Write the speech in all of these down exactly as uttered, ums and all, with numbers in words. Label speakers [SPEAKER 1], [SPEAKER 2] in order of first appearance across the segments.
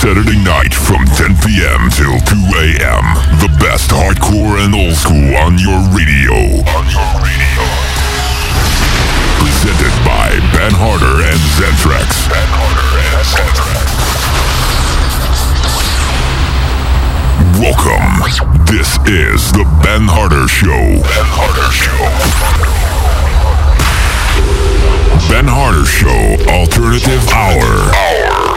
[SPEAKER 1] Saturday night from ten p.m. till two a.m. The best hardcore and old school on your radio. On your radio. Presented by Ben Harder and Zentrax. Ben Harder and Zentrax. Welcome. This is the Ben Harder Show. Ben Harder Show. Ben Harder Show Alternative Hour. Hour.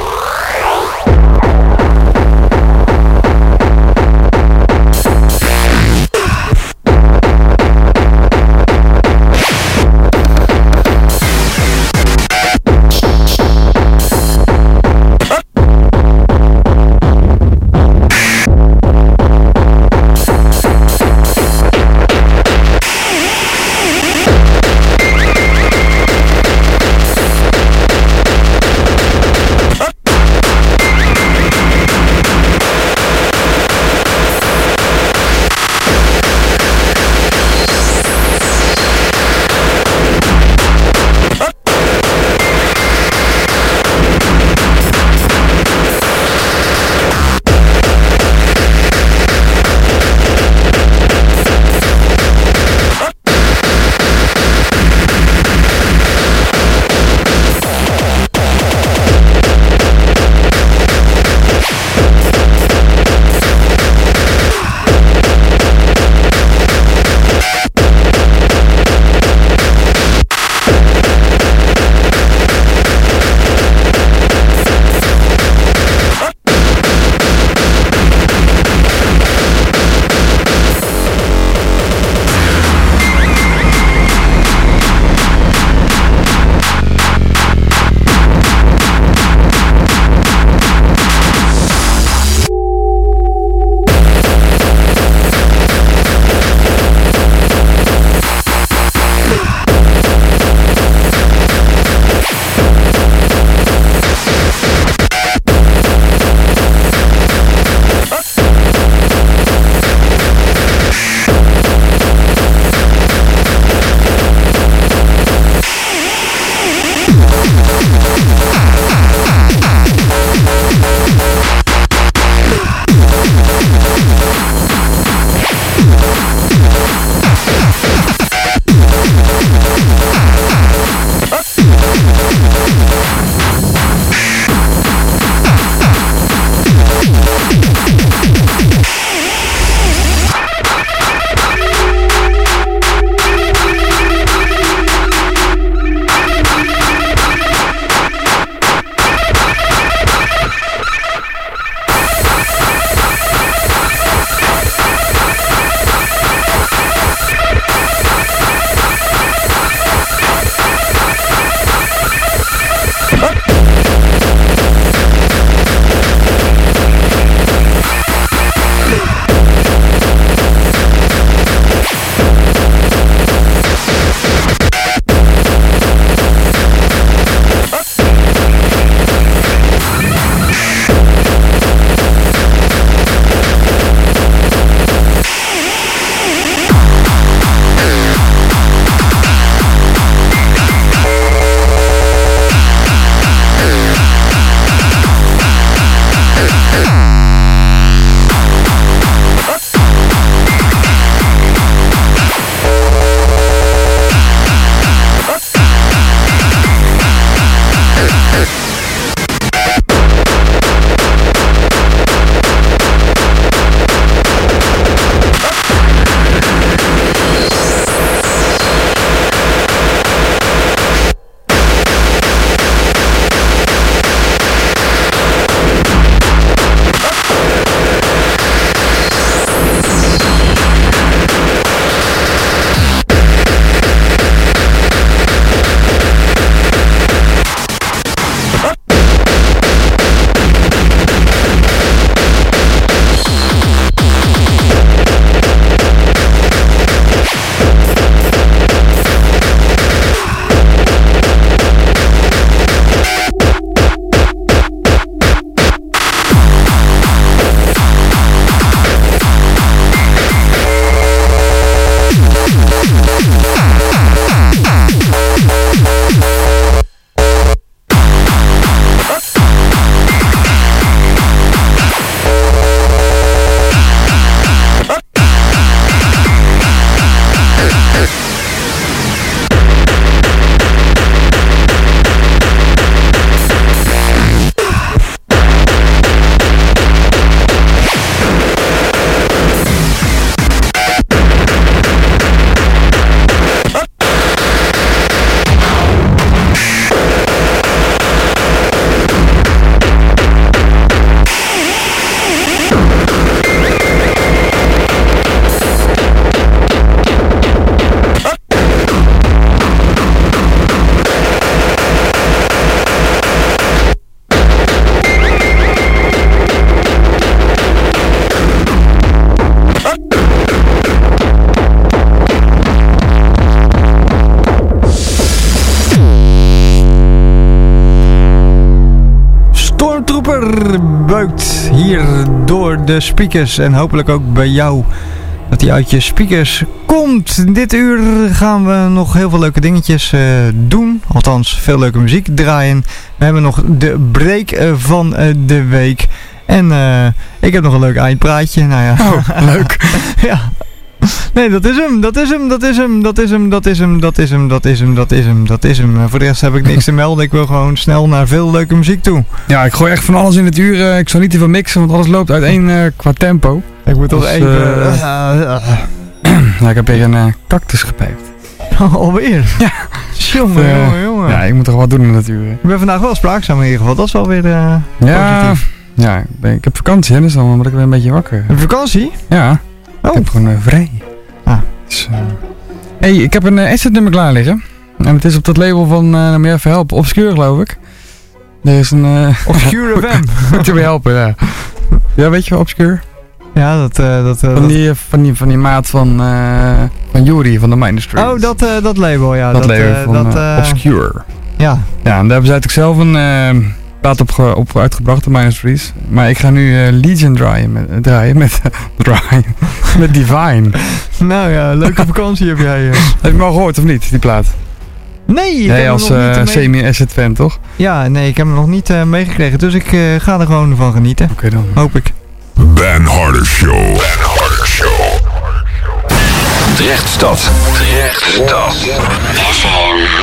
[SPEAKER 2] Snowtrooper buikt hier door de speakers en hopelijk ook bij jou dat hij uit je speakers komt. Dit uur gaan we nog heel veel leuke dingetjes uh, doen, althans veel leuke muziek draaien. We hebben nog de break uh, van uh, de week en uh, ik heb nog een leuk eindpraatje. Nou ja,
[SPEAKER 3] oh, leuk.
[SPEAKER 2] ja. Nee, dat is hem, dat is hem, dat is hem, dat is hem, dat is hem, dat is hem, dat is hem, dat is hem, dat is hem. Voor de rest heb ik niks te melden. Ik wil gewoon snel naar veel leuke muziek toe.
[SPEAKER 3] Ja, ik gooi echt van alles in het uur. Uh, ik zal niet te veel mixen, want alles loopt uiteen uh, qua tempo.
[SPEAKER 2] Ik moet toch dus, even... Uh,
[SPEAKER 3] uh, uh, nou, ik heb weer een uh, cactus gepijpt.
[SPEAKER 2] Alweer?
[SPEAKER 3] Ja.
[SPEAKER 2] Jongen, uh, jongen, jongen.
[SPEAKER 3] Ja, ik moet toch wat doen in het uur.
[SPEAKER 2] Ik ben vandaag wel spraakzaam in ieder geval. Dat is wel weer uh,
[SPEAKER 3] ja,
[SPEAKER 2] positief.
[SPEAKER 3] Ja, ik, ben, ik heb vakantie, hè, dus dan word ik weer een beetje wakker.
[SPEAKER 2] Heb je vakantie?
[SPEAKER 3] Ja.
[SPEAKER 2] Oh.
[SPEAKER 3] Ik heb gewoon uh, vrij.
[SPEAKER 2] Ah.
[SPEAKER 3] Dus, uh... hey, ik heb een uh, asset nummer klaar liggen. En het is op dat label van, uh, nou meer even helpen, Obscure geloof ik. Er is een... Uh...
[SPEAKER 2] Obscure F M.
[SPEAKER 3] Moet je me helpen, ja. Ja, weet je wel, Obscure?
[SPEAKER 2] Ja, dat... Uh, dat uh,
[SPEAKER 3] van, die, uh, van, die, van die maat van, uh, van Yuri van de Mindustries.
[SPEAKER 2] Oh, dat, uh, dat label, ja.
[SPEAKER 3] Dat,
[SPEAKER 2] dat
[SPEAKER 3] label
[SPEAKER 2] uh,
[SPEAKER 3] van
[SPEAKER 2] dat, uh,
[SPEAKER 3] Obscure.
[SPEAKER 2] Ja.
[SPEAKER 3] Ja, en daar hebben ze eigenlijk zelf een uh, plaat op, ge, op uitgebracht, de Mindustries. Maar ik ga nu uh, Legion draaien met, uh, draaien met, uh, draaien, met Divine.
[SPEAKER 2] Nou ja, leuke vakantie heb jij. Uh.
[SPEAKER 3] Heb je hem al gehoord of niet, die plaat?
[SPEAKER 2] Nee, ik
[SPEAKER 3] jij
[SPEAKER 2] heb
[SPEAKER 3] als
[SPEAKER 2] hem nog
[SPEAKER 3] uh,
[SPEAKER 2] niet
[SPEAKER 3] semi-asset fan, toch?
[SPEAKER 2] Ja, nee, ik heb hem nog niet uh, meegekregen. Dus ik uh, ga er gewoon van genieten.
[SPEAKER 3] Oké okay, dan.
[SPEAKER 2] Hoop ik.
[SPEAKER 1] Ben Harder Show. Ben Harder Show.
[SPEAKER 4] Drechtstad. Drechtstad. F M.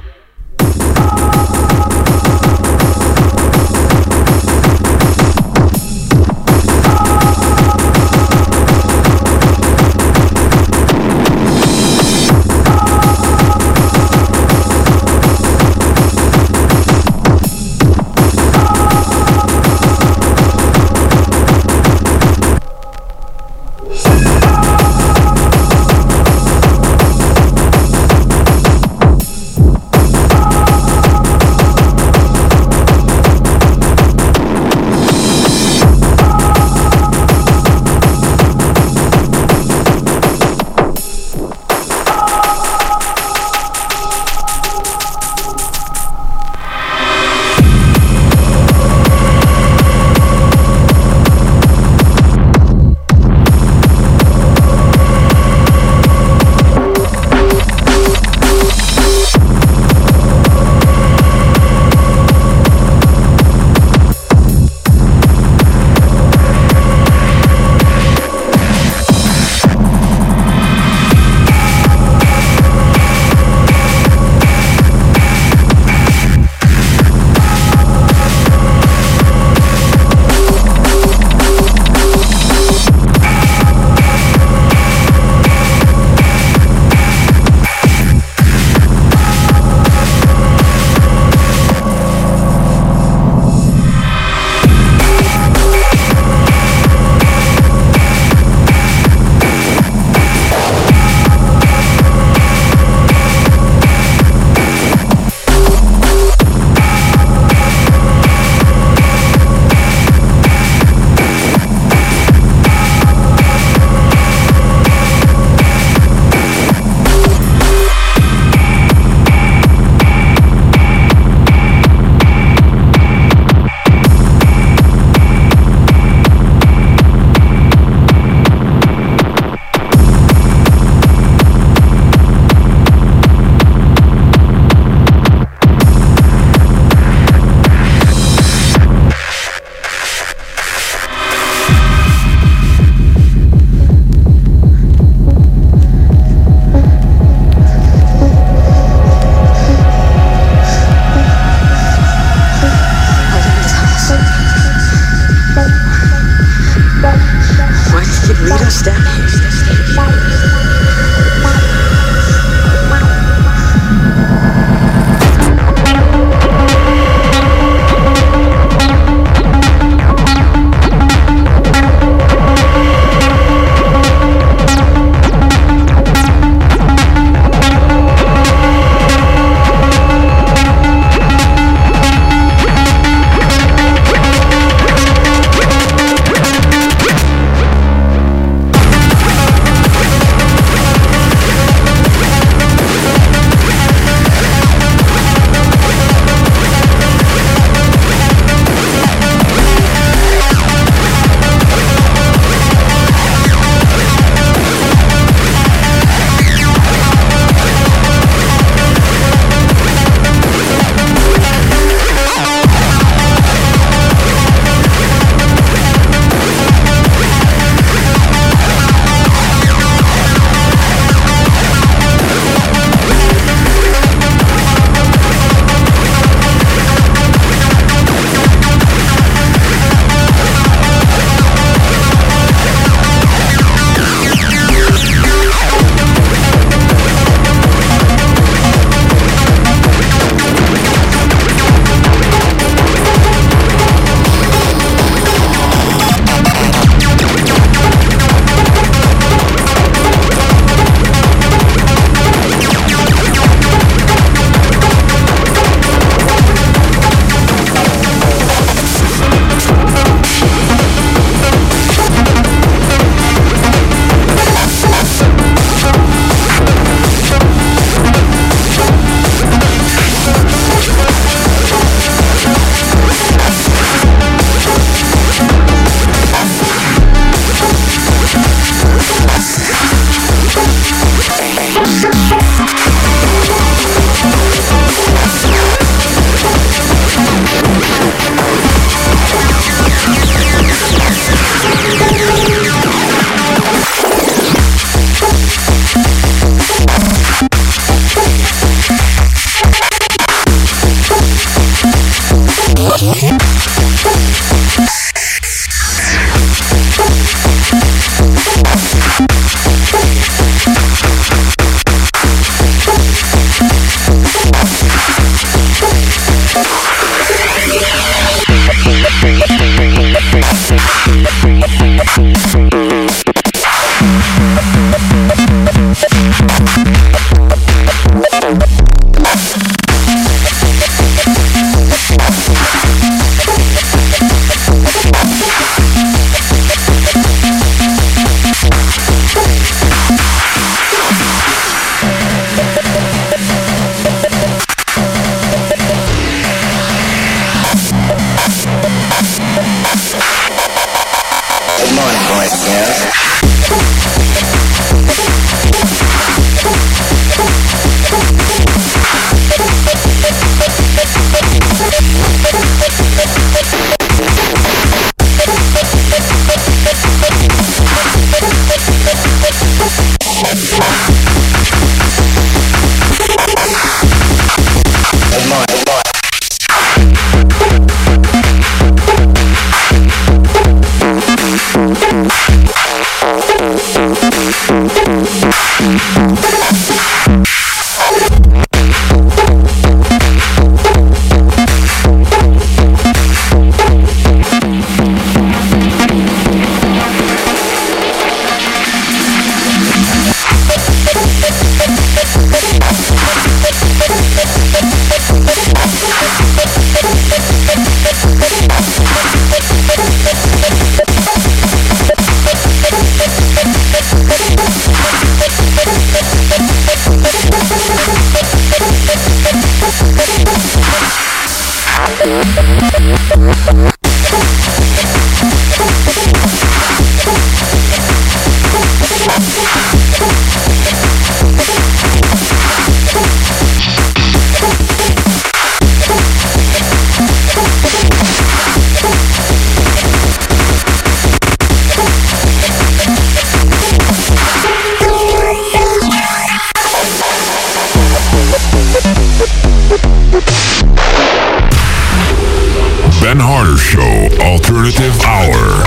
[SPEAKER 1] Ben Harder Show Alternative Hour.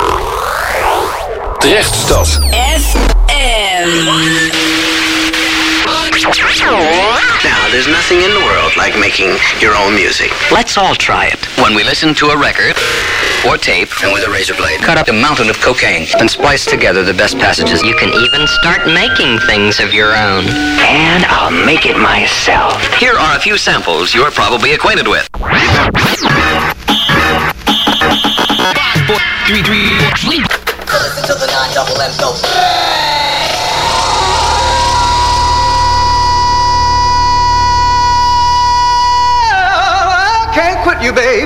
[SPEAKER 4] Drechtstad F M. Now, there's nothing in the world like making your own music. Let's all try it. When we listen to a record or tape, and with a razor blade, cut up a mountain of cocaine and splice together the best passages. You can even start making things of your own. And I'll make it myself. Here are a few samples you're probably acquainted with. Four, three, three, three. Listen to the nine double M go.
[SPEAKER 5] Can't quit you, babe.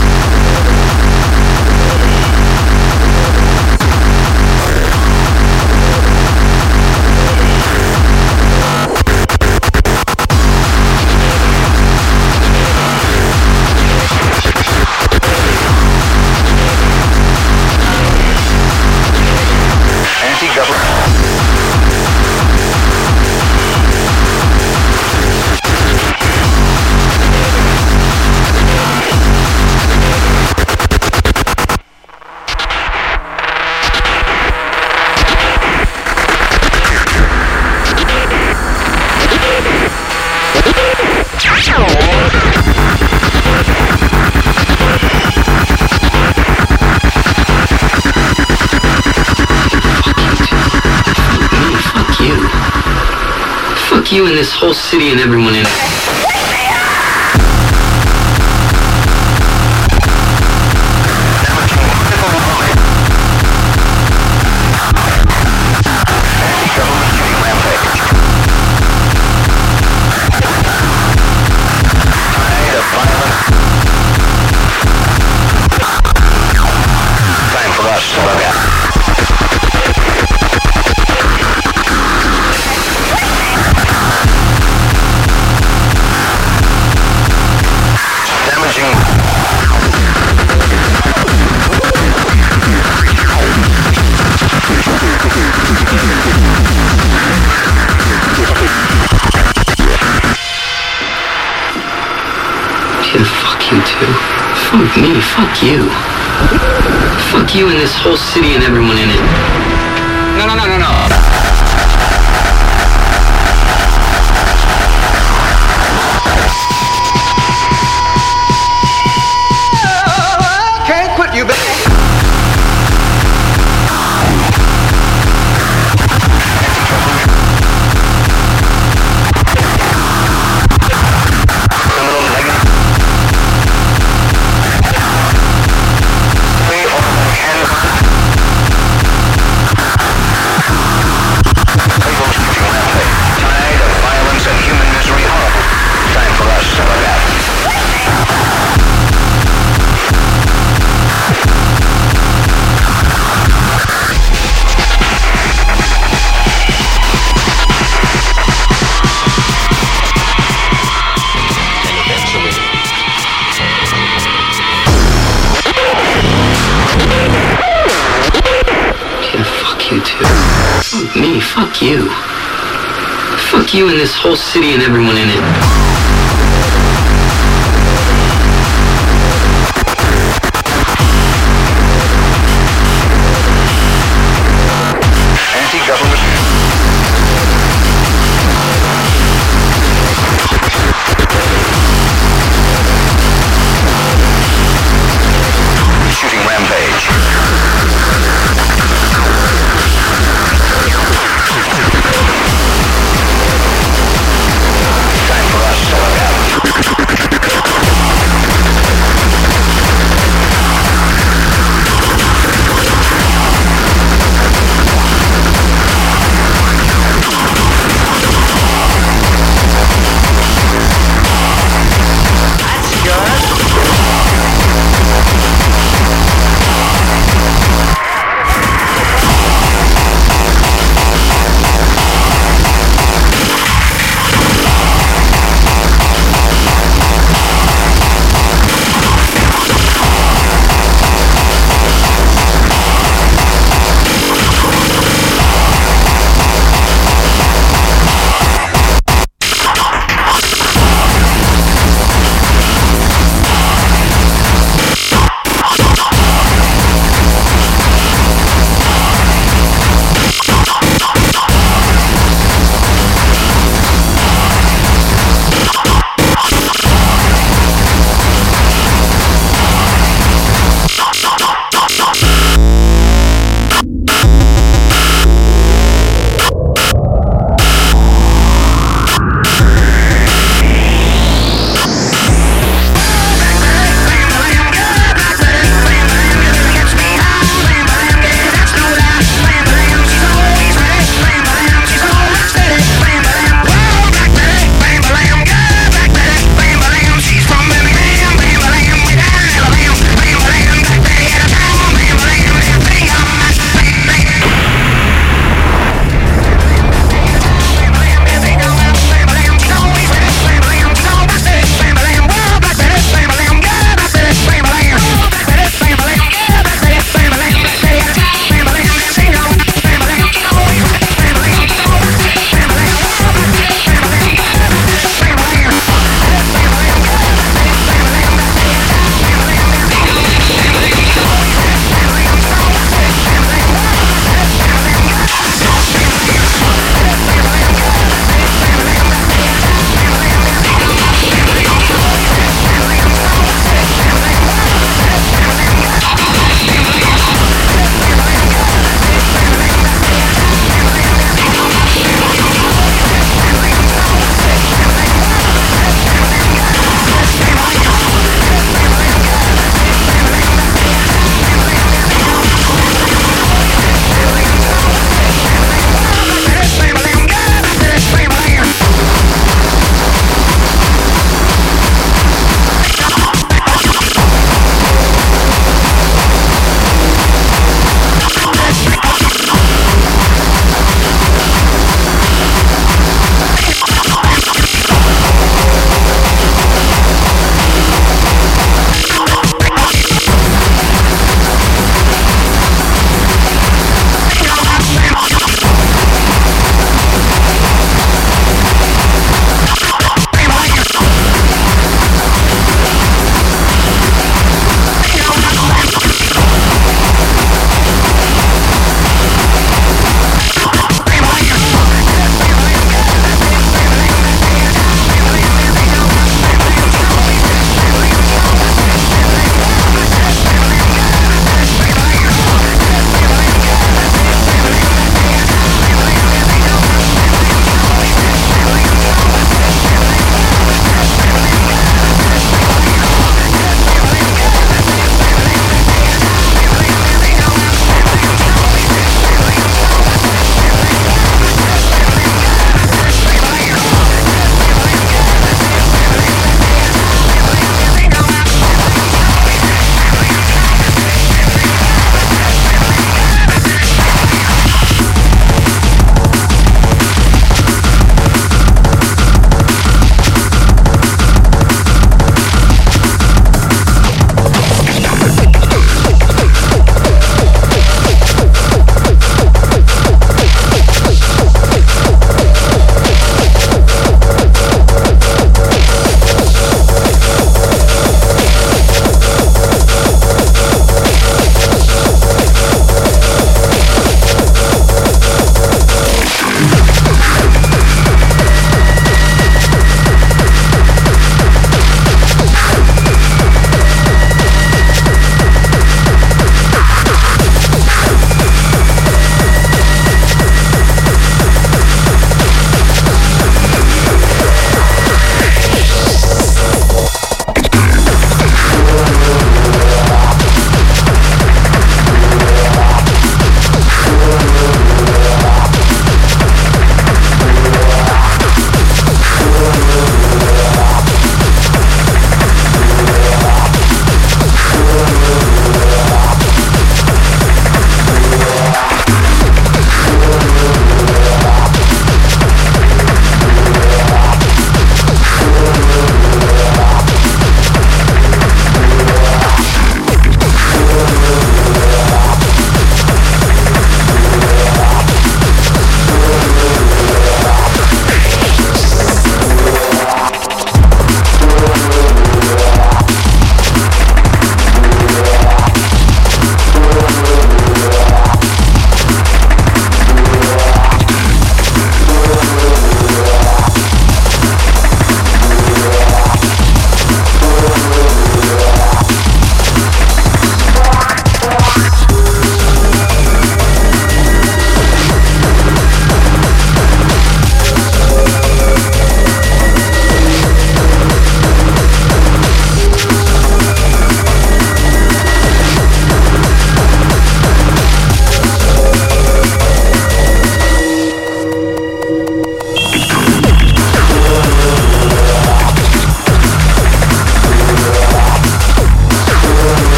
[SPEAKER 4] You and this whole city and everyone in it. Time for us to look at. Yeah, fuck you too. Fuck me, fuck you. Fuck you and this whole city and everyone in it. No, no, no, no, no.
[SPEAKER 5] Can't quit you, baby.
[SPEAKER 4] Me, fuck you. Fuck you and this whole city and everyone in it.
[SPEAKER 5] Anti-government. Shooting rampage. Time for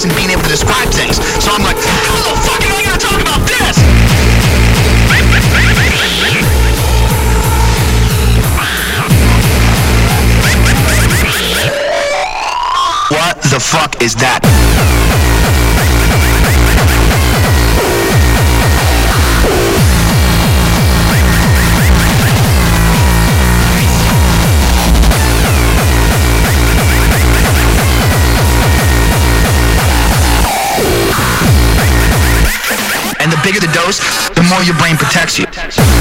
[SPEAKER 5] wasn't being able to describe things. So I'm like, how the fuck am I gonna talk about this? What the fuck is that? And the bigger the dose, the more your brain protects you.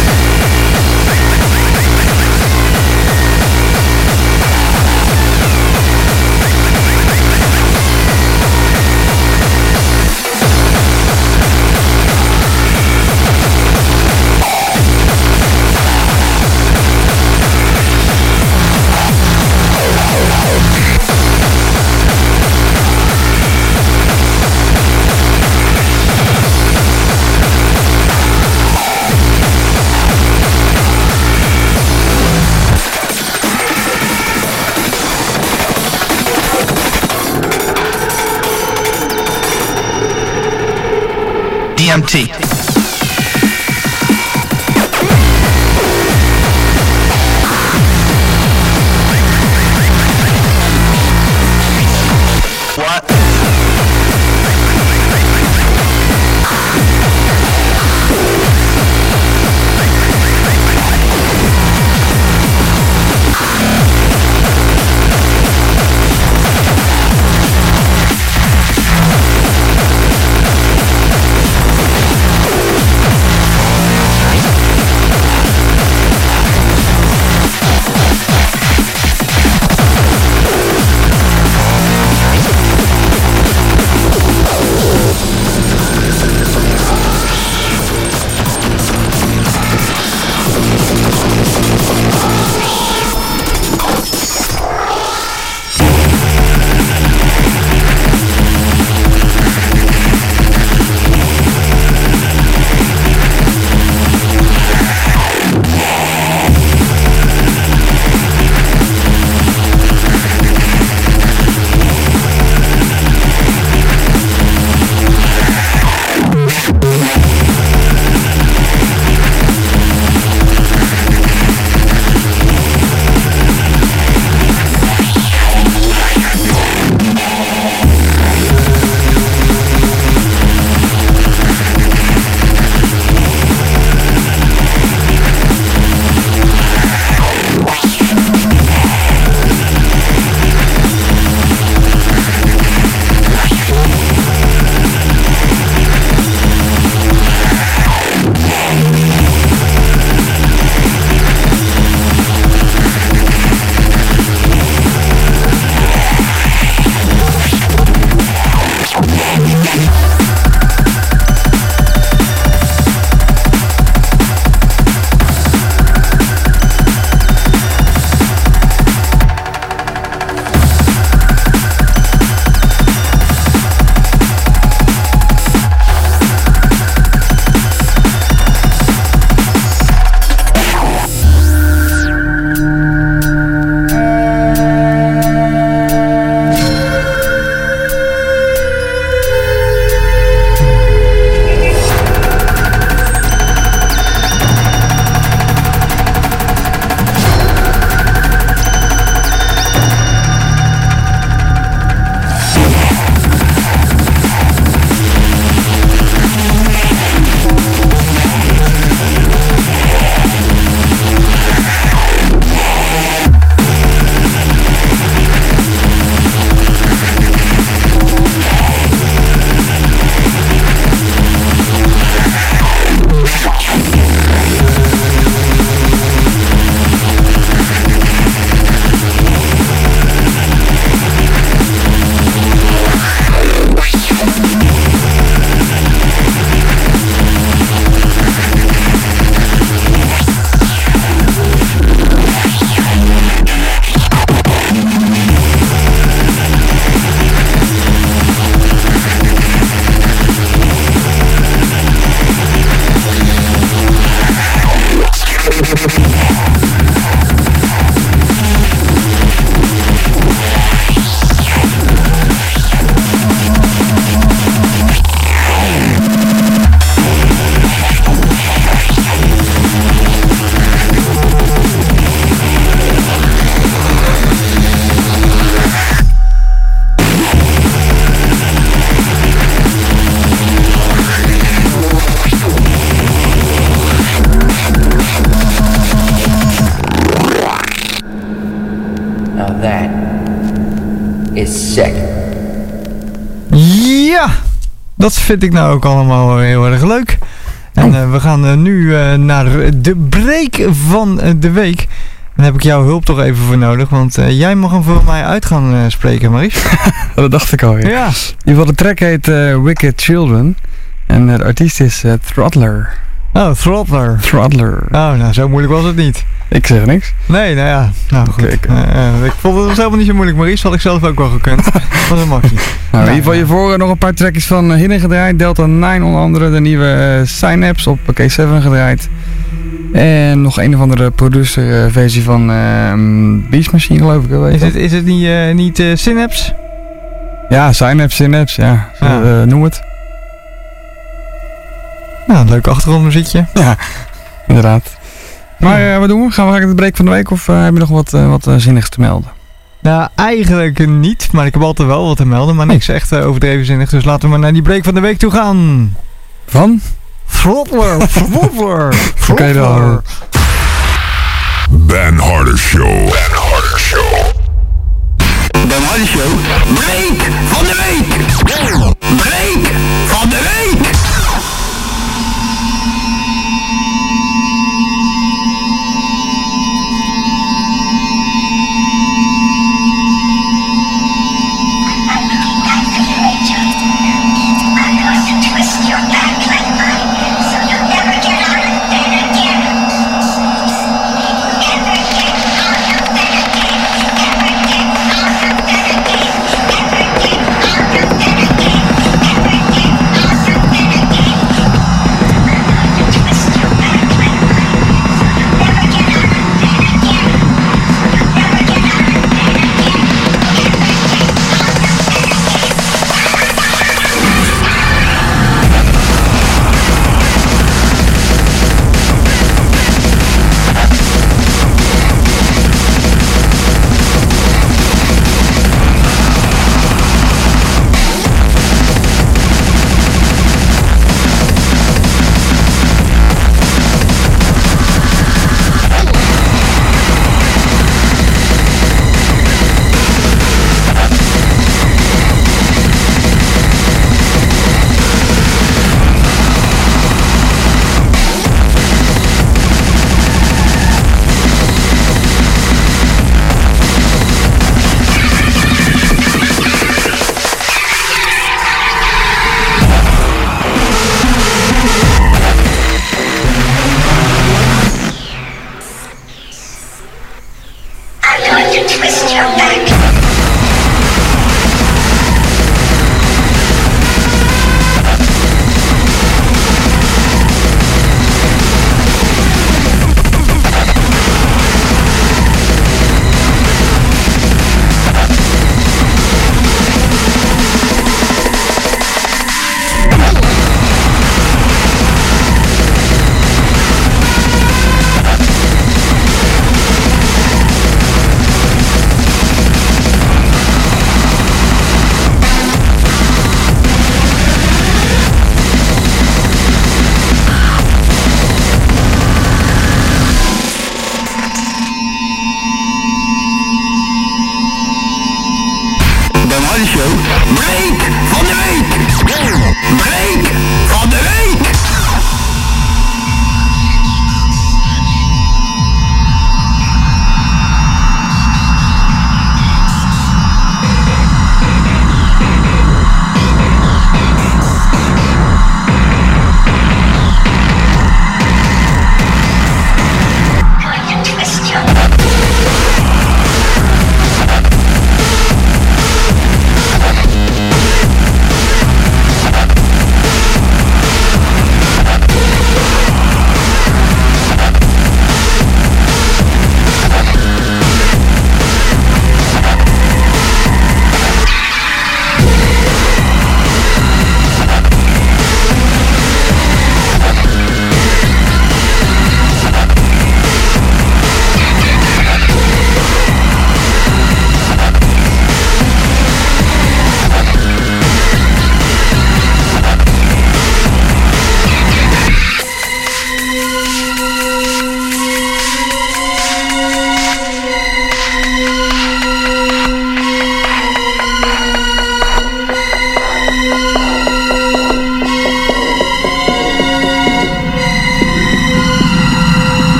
[SPEAKER 5] D M T. What?
[SPEAKER 6] Now that is sick.
[SPEAKER 2] Ja, dat vind ik nou ook allemaal heel erg leuk. En uh, we gaan uh, nu uh, naar de break van uh, de week. Daar heb ik jouw hulp toch even voor nodig, want uh, jij mag hem voor mij uit gaan uh, spreken, Maries.
[SPEAKER 3] Dat dacht ik al, ja.
[SPEAKER 2] Ja.
[SPEAKER 3] In ieder geval, de track heet uh, Wicked Children. En uh, de artiest is uh, Throttler.
[SPEAKER 2] Oh, Throttler.
[SPEAKER 3] Throttler.
[SPEAKER 2] Oh, nou, zo moeilijk was het niet.
[SPEAKER 3] Ik zeg niks.
[SPEAKER 2] Nee, nou ja. Nou goed.
[SPEAKER 3] Kijk,
[SPEAKER 2] Uh, uh, ik vond het dus helemaal niet zo moeilijk, Maries. Had ik zelf ook wel gekund. Was een makkie.
[SPEAKER 3] Nou, in ieder geval hiervoor uh, nog een paar trackjes van uh, Hidden gedraaid. Delta nine onder andere. De nieuwe uh, Synapse op K zeven gedraaid. En nog een of andere producer uh, versie van uh, Beast Machine, geloof ik. Weet
[SPEAKER 2] Is het, is het niet, uh, niet uh, Synapse?
[SPEAKER 3] Ja, Synapse, Synapse, ja. Zo,
[SPEAKER 2] Ja.
[SPEAKER 3] uh, noem het.
[SPEAKER 2] Nou, een leuk achtergrondmuziekje.
[SPEAKER 3] Ja, inderdaad. Maar uh, wat doen we? Gaan we naar de break van de week of uh, heb je nog wat, uh, wat uh, zinnigs te melden?
[SPEAKER 2] Nou, eigenlijk niet, maar ik heb altijd wel wat te melden, maar niks echt uh, overdreven zinnig. Dus laten we maar naar die break van de week toe gaan.
[SPEAKER 3] Van?
[SPEAKER 2] Throttler, Throttler,
[SPEAKER 3] Oké dan.
[SPEAKER 2] Throttler.
[SPEAKER 1] Ben Harder Show. Ben Harder Show.
[SPEAKER 5] Ben Harder Show. Break van de week. Break van de week.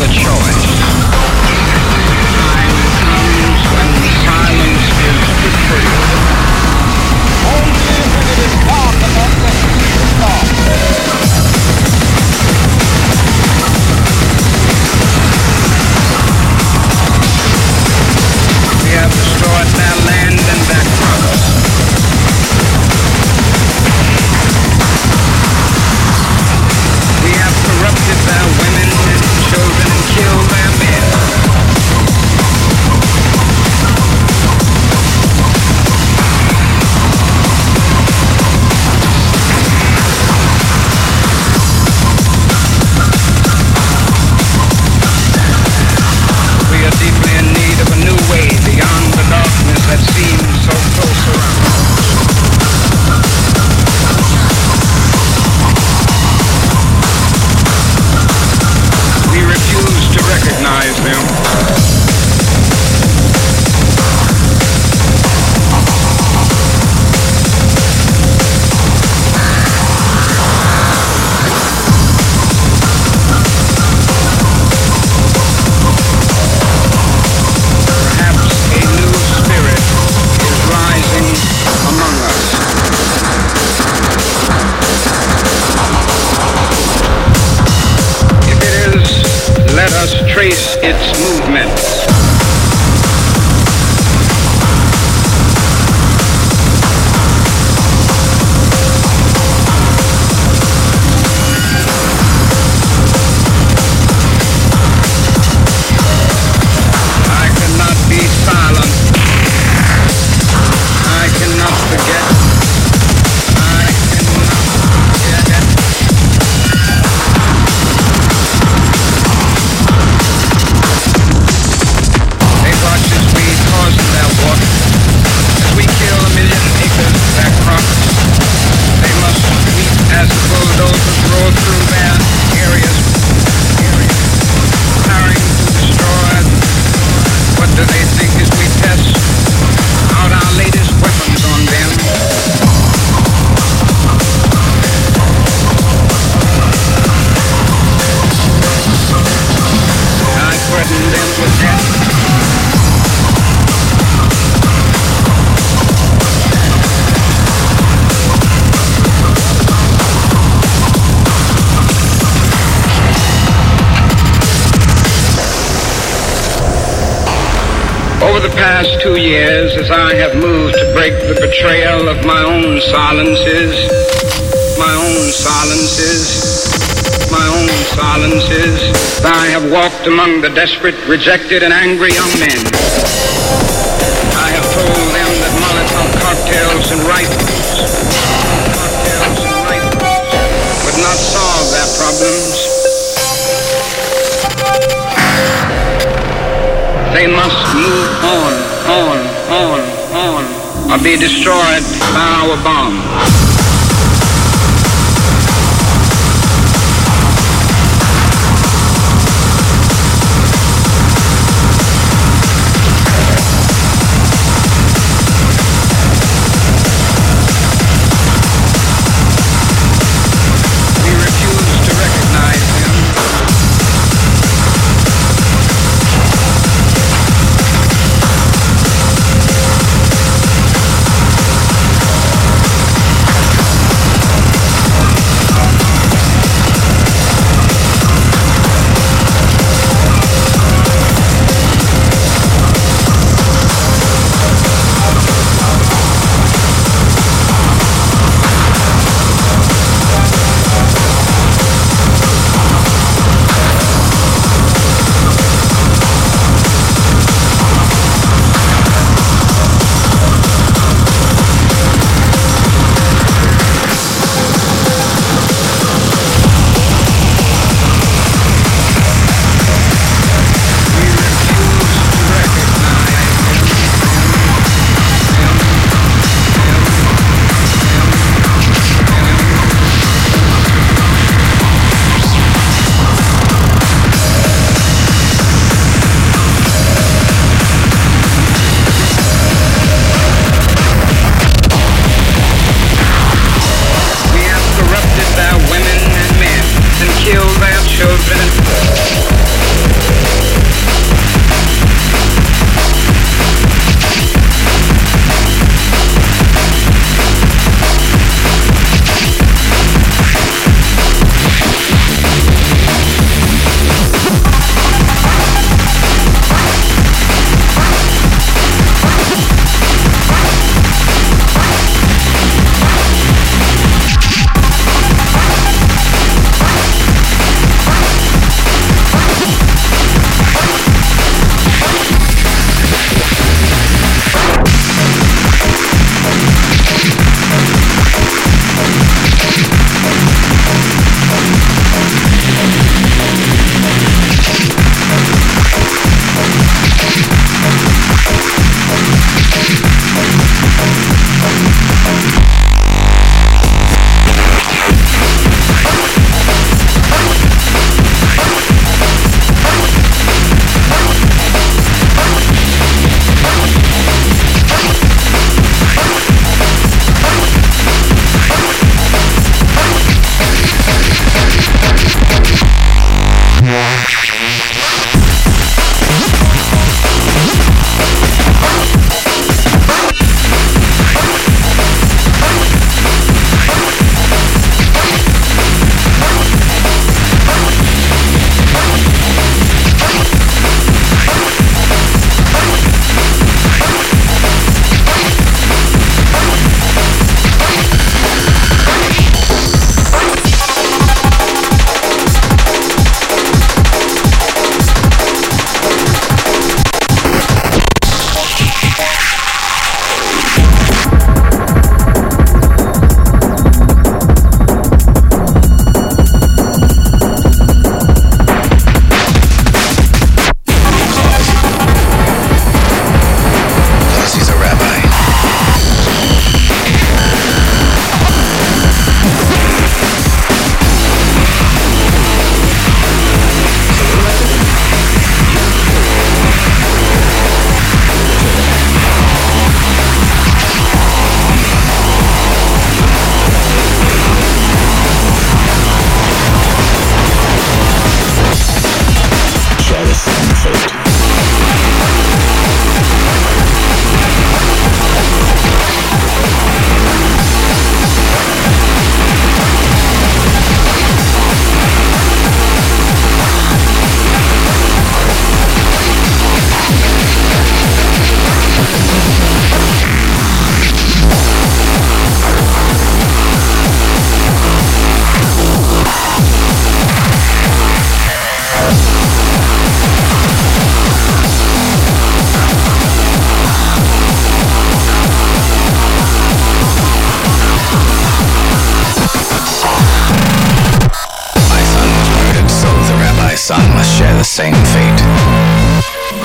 [SPEAKER 7] a choice. Time comes when silence is betrayed. Only when it is dark among the secret thoughts. We have destroyed their land and their crops. We have corrupted their women and children and killed their men. We are deeply in need of a new way beyond the darkness that seems so close around. We refuse to recognize them. Perhaps a new spirit is rising among us. If it is, let us trace its movements. I cannot be silent. I cannot forget. I cannot forget. They watch as we cause their war, as we kill a million acres of their crops. They must weep as the bulldozers roll through their areas, areas, trying to destroy. What do they think as we test out our latest weapons on them? I threaten them with death. Over the past two years, as I have moved to break the betrayal of my own silences, my own silences, my own silences, I have walked among the desperate, rejected, and angry young men. I have told them that Molotov cocktails and rifles, cocktails and rifles would not solve their problems. They must move on, on, on, on, or be destroyed by our bomb. We refuse to recognize them.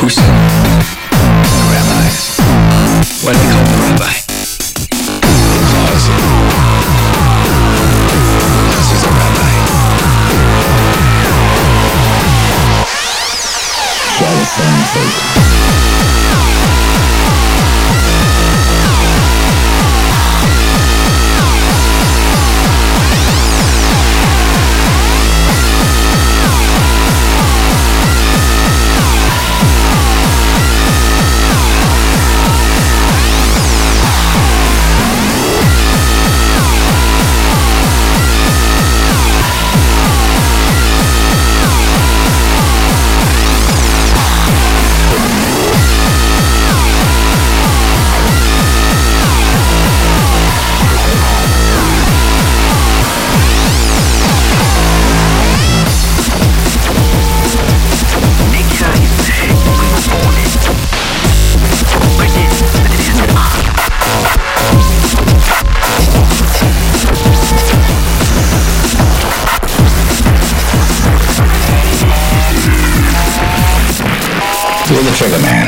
[SPEAKER 4] Who said? The rabbis. Why do they call him a rabbi? Because, because he's a rabbi. Shall the sun fade? Pull the trigger, man.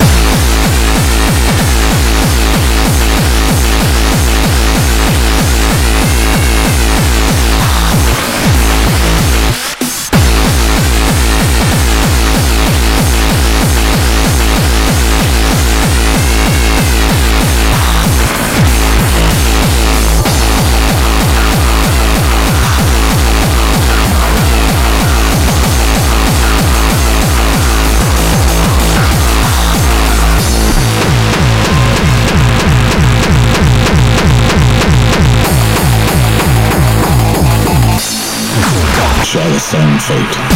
[SPEAKER 4] Shall the sun fade?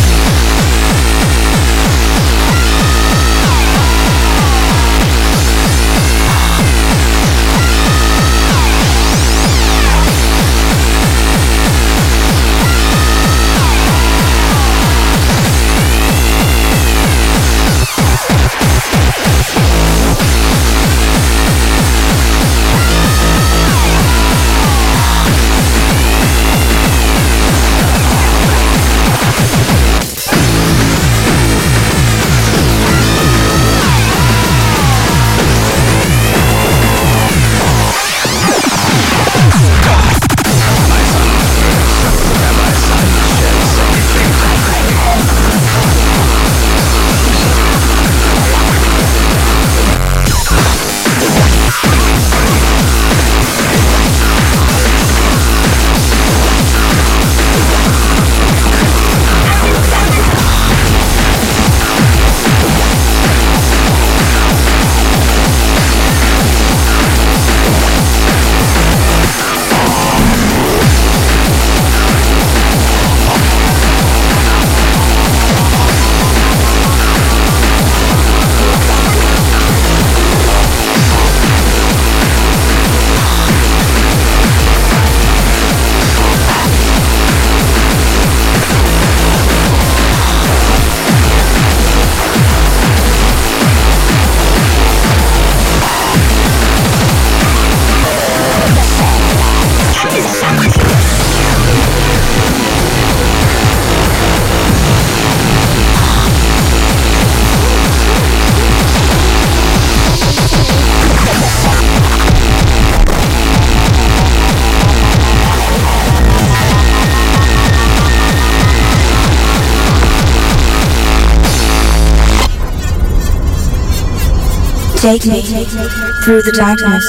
[SPEAKER 8] Take me through the darkness.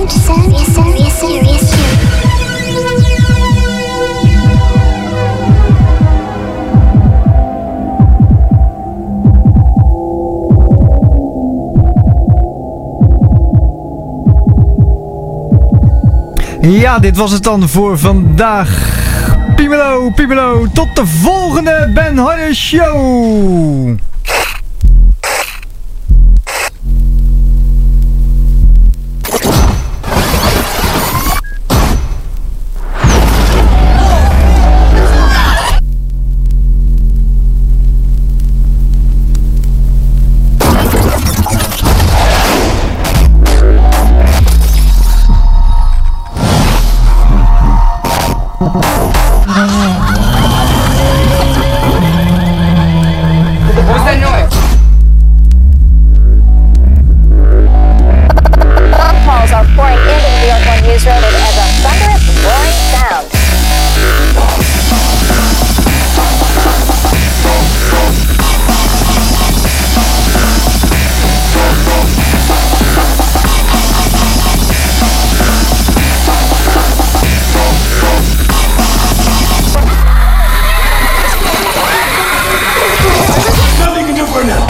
[SPEAKER 9] Yes, sir. Yes, sir. Yes, sir. Yes, sir.
[SPEAKER 2] Ja, dit was het dan voor vandaag. Piemelo, Piemelo, tot de volgende Ben Harder Show.
[SPEAKER 6] What's that noise?
[SPEAKER 10] Calls are pouring into the New York One newsroom as a thunderous, roaring sound.
[SPEAKER 5] Nothing to do for now.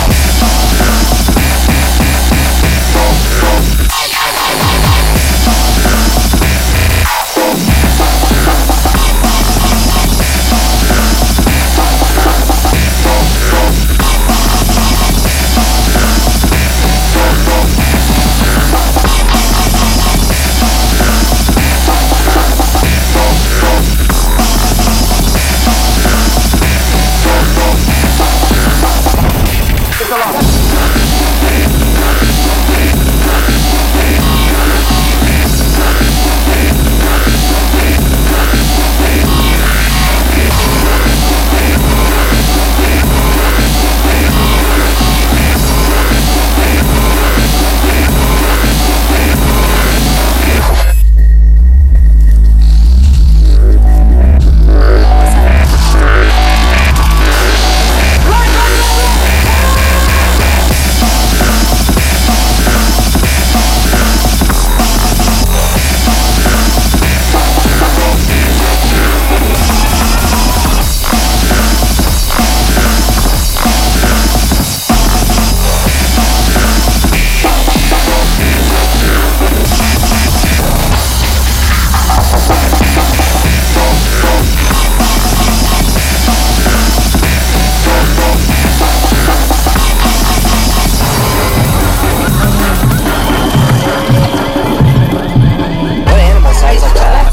[SPEAKER 6] What animal sounds like that?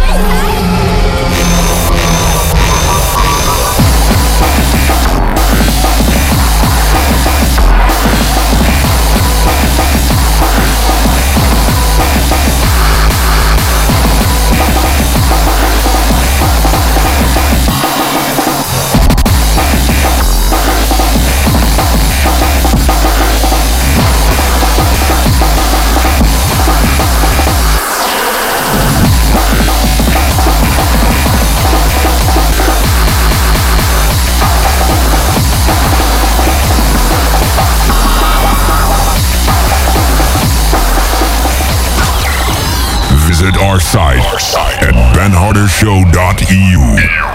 [SPEAKER 1] Visit our site at ben harder show dot e u.